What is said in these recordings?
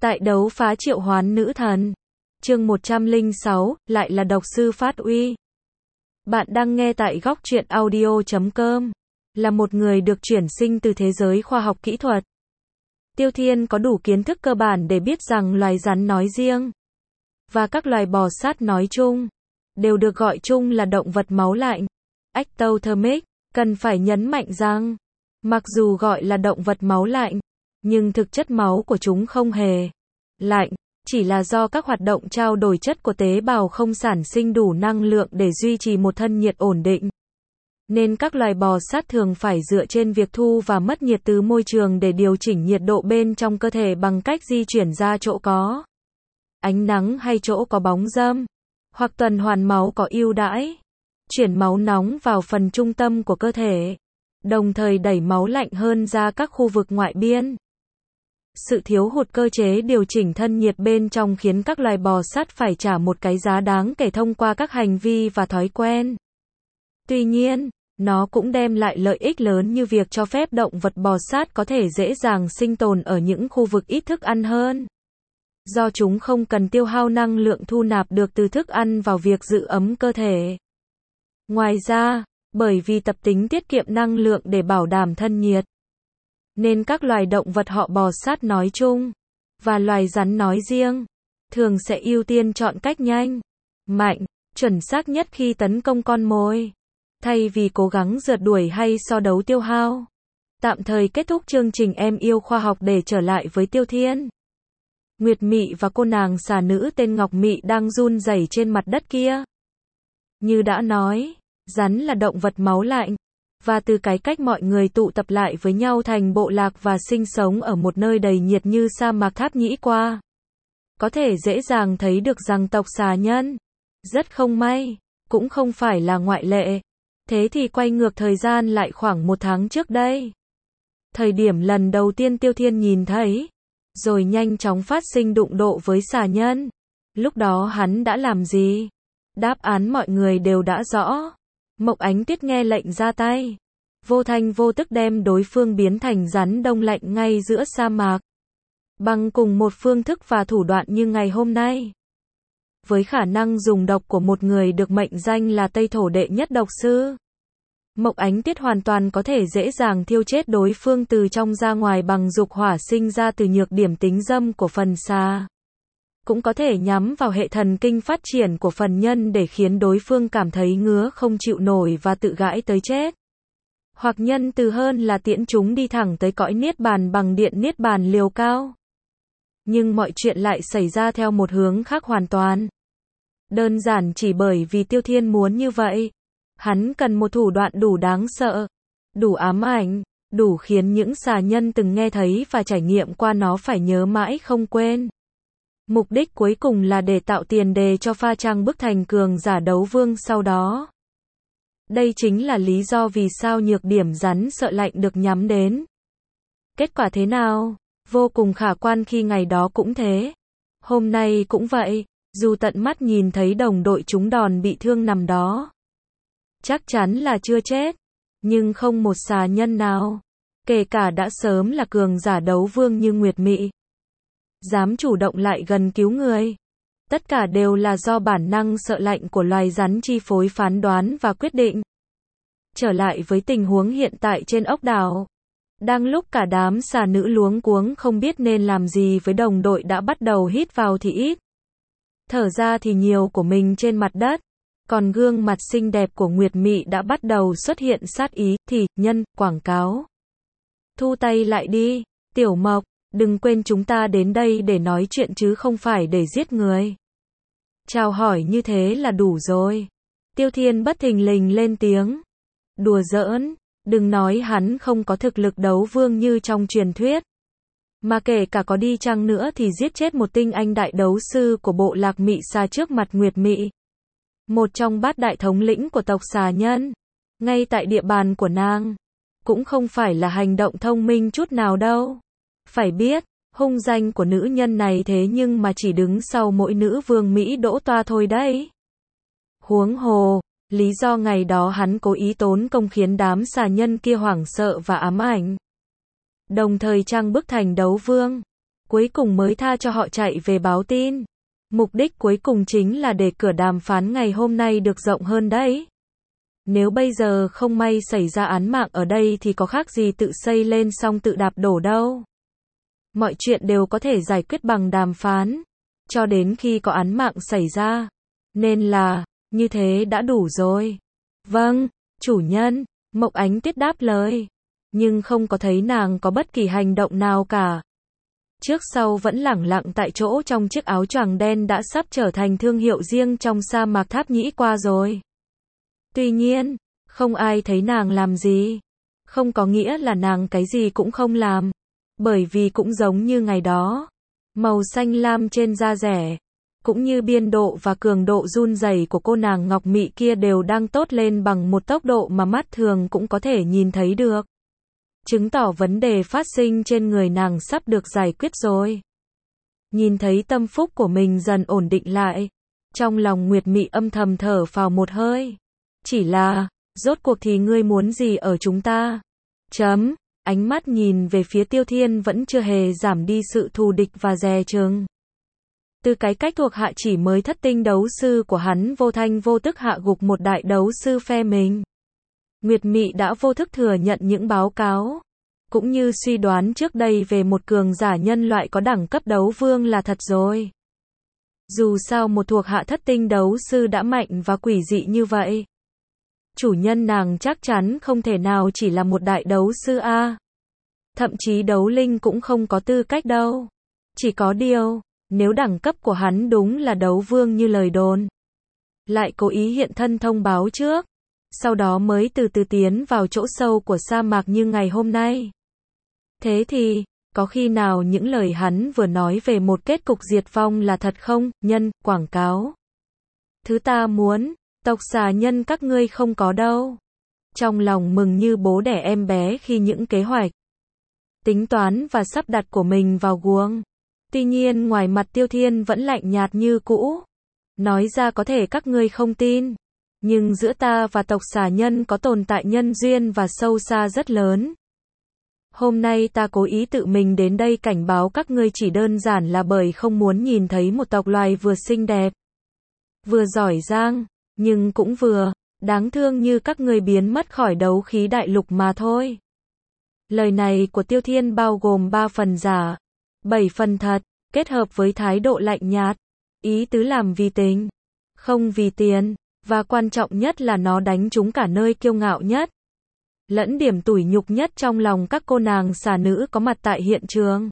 Tại đấu phá triệu hoán nữ thần. Chương 106, lại là độc sư phát uy. Bạn đang nghe tại góc truyện audio.com. Là một người được chuyển sinh từ thế giới khoa học kỹ thuật, Tiêu Thiên có đủ kiến thức cơ bản để biết rằng loài rắn nói riêng, và các loài bò sát nói chung, đều được gọi chung là động vật máu lạnh, ectothermic. Cần phải nhấn mạnh rằng, mặc dù gọi là động vật máu lạnh, nhưng thực chất máu của chúng không hề lạnh, chỉ là do các hoạt động trao đổi chất của tế bào không sản sinh đủ năng lượng để duy trì một thân nhiệt ổn định. Nên các loài bò sát thường phải dựa trên việc thu và mất nhiệt từ môi trường để điều chỉnh nhiệt độ bên trong cơ thể bằng cách di chuyển ra chỗ có ánh nắng hay chỗ có bóng râm, hoặc tuần hoàn máu có ưu đãi, chuyển máu nóng vào phần trung tâm của cơ thể, đồng thời đẩy máu lạnh hơn ra các khu vực ngoại biên. Sự thiếu hụt cơ chế điều chỉnh thân nhiệt bên trong khiến các loài bò sát phải trả một cái giá đáng kể thông qua các hành vi và thói quen. Tuy nhiên, nó cũng đem lại lợi ích lớn như việc cho phép động vật bò sát có thể dễ dàng sinh tồn ở những khu vực ít thức ăn hơn, do chúng không cần tiêu hao năng lượng thu nạp được từ thức ăn vào việc giữ ấm cơ thể. Ngoài ra, bởi vì tập tính tiết kiệm năng lượng để bảo đảm thân nhiệt, nên các loài động vật họ bò sát nói chung, và loài rắn nói riêng, thường sẽ ưu tiên chọn cách nhanh, mạnh, chuẩn xác nhất khi tấn công con mồi, thay vì cố gắng rượt đuổi hay so đấu tiêu hao. Tạm thời kết thúc chương trình Em Yêu Khoa Học để trở lại với Tiêu Thiên. Nguyệt Mị và cô nàng xà nữ tên Ngọc Mị đang run rẩy trên mặt đất kia. Như đã nói, rắn là động vật máu lạnh, và từ cái cách mọi người tụ tập lại với nhau thành bộ lạc và sinh sống ở một nơi đầy nhiệt như sa mạc Tháp Nhĩ qua, có thể dễ dàng thấy được rằng tộc xà nhân, rất không may, cũng không phải là ngoại lệ. Thế thì quay ngược thời gian lại khoảng 1 tháng trước đây. Thời điểm lần đầu tiên Tiêu Thiên nhìn thấy, rồi nhanh chóng phát sinh đụng độ với xà nhân. Lúc đó hắn đã làm gì? Đáp án mọi người đều đã rõ. Mộc Ánh Tuyết nghe lệnh ra tay, vô thanh vô tức đem đối phương biến thành rắn đông lạnh ngay giữa sa mạc, bằng cùng một phương thức và thủ đoạn như ngày hôm nay. Với khả năng dùng độc của một người được mệnh danh là Tây Thổ đệ nhất độc sư, Mộc Ánh Tuyết hoàn toàn có thể dễ dàng thiêu chết đối phương từ trong ra ngoài bằng dục hỏa sinh ra từ nhược điểm tính dâm của phần xà. Cũng có thể nhắm vào hệ thần kinh phát triển của phần nhân để khiến đối phương cảm thấy ngứa không chịu nổi và tự gãi tới chết. Hoặc nhân từ hơn là tiễn chúng đi thẳng tới cõi niết bàn bằng điện niết bàn liều cao. Nhưng mọi chuyện lại xảy ra theo một hướng khác hoàn toàn. Đơn giản chỉ bởi vì Tiêu Thiên muốn như vậy. Hắn cần một thủ đoạn đủ đáng sợ, đủ ám ảnh, đủ khiến những xà nhân từng nghe thấy và trải nghiệm qua nó phải nhớ mãi không quên. Mục đích cuối cùng là để tạo tiền đề cho pha trang bức thành cường giả đấu vương sau đó. Đây chính là lý do vì sao nhược điểm rắn sợ lạnh được nhắm đến. Kết quả thế nào? Vô cùng khả quan khi ngày đó cũng thế. Hôm nay cũng vậy, dù tận mắt nhìn thấy đồng đội chúng đòn bị thương nằm đó, chắc chắn là chưa chết, nhưng không một xà nhân nào, kể cả đã sớm là cường giả đấu vương như Nguyệt Mị, dám chủ động lại gần cứu người. Tất cả đều là do bản năng sợ lạnh của loài rắn chi phối phán đoán và quyết định. Trở lại với tình huống hiện tại trên ốc đảo. Đang lúc cả đám xà nữ luống cuống không biết nên làm gì với đồng đội đã bắt đầu hít vào thì ít, thở ra thì nhiều của mình trên mặt đất. Còn gương mặt xinh đẹp của Nguyệt Mị đã bắt đầu xuất hiện sát ý, thì, nhân, quảng cáo. Thu tay lại đi, Tiểu Mộc, đừng quên chúng ta đến đây để nói chuyện chứ không phải để giết người. Chào hỏi như thế là đủ rồi. Tiêu Thiên bất thình lình lên tiếng. Đùa giỡn, đừng nói hắn không có thực lực đấu vương như trong truyền thuyết. Mà kể cả có đi chăng nữa thì giết chết một tinh anh đại đấu sư của bộ lạc Mị Xà trước mặt Nguyệt Mị, một trong 8 đại thống lĩnh của tộc xà nhân, ngay tại địa bàn của nàng, cũng không phải là hành động thông minh chút nào đâu. Phải biết, hung danh của nữ nhân này thế nhưng mà chỉ đứng sau mỗi nữ vương Mỹ Đỗ Toa thôi đấy. Huống hồ, lý do ngày đó hắn cố ý tốn công khiến đám xà nhân kia hoảng sợ và ám ảnh, đồng thời trang bức thành đấu vương, cuối cùng mới tha cho họ chạy về báo tin. Mục đích cuối cùng chính là để cửa đàm phán ngày hôm nay được rộng hơn đấy. Nếu bây giờ không may xảy ra án mạng ở đây thì có khác gì tự xây lên xong tự đạp đổ đâu. Mọi chuyện đều có thể giải quyết bằng đàm phán, cho đến khi có án mạng xảy ra. Nên là, như thế đã đủ rồi. Vâng, chủ nhân, Mộc Ánh Tuyết đáp lời. Nhưng không có thấy nàng có bất kỳ hành động nào cả. Trước sau vẫn lẳng lặng tại chỗ trong chiếc áo choàng đen đã sắp trở thành thương hiệu riêng trong sa mạc Tháp Nhĩ qua rồi. Tuy nhiên, không ai thấy nàng làm gì. Không có nghĩa là nàng cái gì cũng không làm. Bởi vì cũng giống như ngày đó, màu xanh lam trên da rẻ, cũng như biên độ và cường độ run rẩy của cô nàng ngọc mị kia đều đang tốt lên bằng một tốc độ mà mắt thường cũng có thể nhìn thấy được. Chứng tỏ vấn đề phát sinh trên người nàng sắp được giải quyết rồi. Nhìn thấy tâm phúc của mình dần ổn định lại, trong lòng Nguyệt Mị âm thầm thở phào một hơi. Chỉ là, rốt cuộc thì ngươi muốn gì ở chúng ta? Ánh mắt nhìn về phía Tiêu Thiên vẫn chưa hề giảm đi sự thù địch và dè chừng. Từ cái cách thuộc hạ chỉ mới thất tinh đấu sư của hắn vô thanh vô tức hạ gục một đại đấu sư phe mình. Nguyệt Mị đã vô thức thừa nhận những báo cáo, cũng như suy đoán trước đây về một cường giả nhân loại có đẳng cấp đấu vương là thật rồi. Dù sao một thuộc hạ thất tinh đấu sư đã mạnh và quỷ dị như vậy, chủ nhân nàng chắc chắn không thể nào chỉ là một đại đấu sư a. Thậm chí đấu linh cũng không có tư cách đâu. Chỉ có điều, nếu đẳng cấp của hắn đúng là đấu vương như lời đồn, lại cố ý hiện thân thông báo trước, sau đó mới từ từ tiến vào chỗ sâu của sa mạc như ngày hôm nay. Thế thì, có khi nào những lời hắn vừa nói về một kết cục diệt vong là thật không? Nhân, quảng cáo. Thứ ta muốn, tộc xà nhân các ngươi không có đâu. Trong lòng mừng như bố đẻ em bé khi những kế hoạch, tính toán và sắp đặt của mình vào guồng. Tuy nhiên ngoài mặt Tiêu Thiên vẫn lạnh nhạt như cũ. Nói ra có thể các ngươi không tin, nhưng giữa ta và tộc xà nhân có tồn tại nhân duyên và sâu xa rất lớn. Hôm nay ta cố ý tự mình đến đây cảnh báo các ngươi chỉ đơn giản là bởi không muốn nhìn thấy một tộc loài vừa xinh đẹp, vừa giỏi giang, nhưng cũng vừa đáng thương như các ngươi biến mất khỏi đấu khí đại lục mà thôi. Lời này của Tiêu Thiên bao gồm 3 phần giả, 7 phần thật, kết hợp với thái độ lạnh nhạt, ý tứ làm vì tình, không vì tiền, và quan trọng nhất là nó đánh trúng cả nơi kiêu ngạo nhất, lẫn điểm tủi nhục nhất trong lòng các cô nàng xà nữ có mặt tại hiện trường.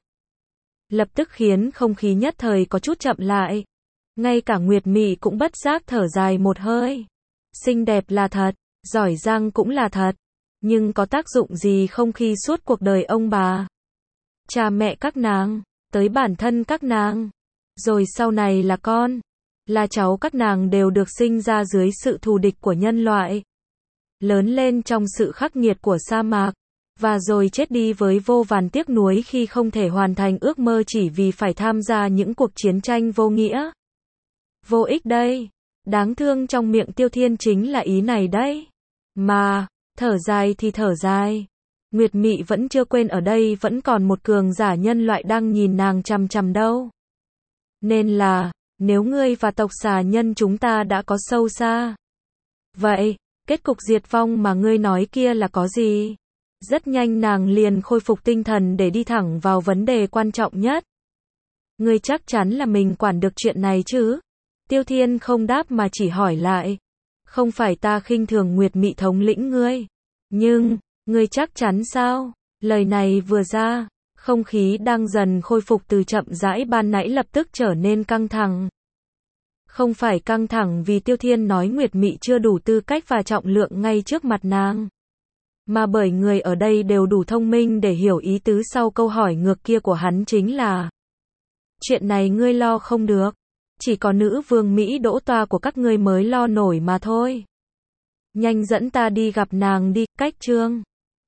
Lập tức khiến không khí nhất thời có chút chậm lại. Ngay cả Nguyệt Mị cũng bất giác thở dài một hơi. Xinh đẹp là thật, giỏi giang cũng là thật, nhưng có tác dụng gì không khi suốt cuộc đời ông bà, cha mẹ các nàng, tới bản thân các nàng, rồi sau này là con, là cháu các nàng đều được sinh ra dưới sự thù địch của nhân loại, lớn lên trong sự khắc nghiệt của sa mạc, và rồi chết đi với vô vàn tiếc nuối khi không thể hoàn thành ước mơ chỉ vì phải tham gia những cuộc chiến tranh vô nghĩa, vô ích đây. Đáng thương trong miệng Tiêu Thiên chính là ý này đấy. Mà, thở dài thì thở dài. Nguyệt Mị vẫn chưa quên ở đây vẫn còn một cường giả nhân loại đang nhìn nàng chằm chằm đâu. Nên là, nếu ngươi và tộc xà nhân chúng ta đã có sâu xa, vậy, kết cục diệt vong mà ngươi nói kia là có gì? Rất nhanh nàng liền khôi phục tinh thần để đi thẳng vào vấn đề quan trọng nhất. Ngươi chắc chắn là mình quản được chuyện này chứ? Tiêu Thiên không đáp mà chỉ hỏi lại. Không phải ta khinh thường Nguyệt Mị thống lĩnh ngươi. Nhưng, ngươi chắc chắn sao? Lời này vừa ra, không khí đang dần khôi phục từ chậm rãi ban nãy lập tức trở nên căng thẳng. Không phải căng thẳng vì Tiêu Thiên nói Nguyệt Mị chưa đủ tư cách và trọng lượng ngay trước mặt nàng, mà bởi người ở đây đều đủ thông minh để hiểu ý tứ sau câu hỏi ngược kia của hắn chính là: chuyện này ngươi lo không được, chỉ có nữ vương Mỹ Đỗ Toa của các ngươi mới lo nổi mà thôi. Nhanh dẫn ta đi gặp nàng đi. Cách chương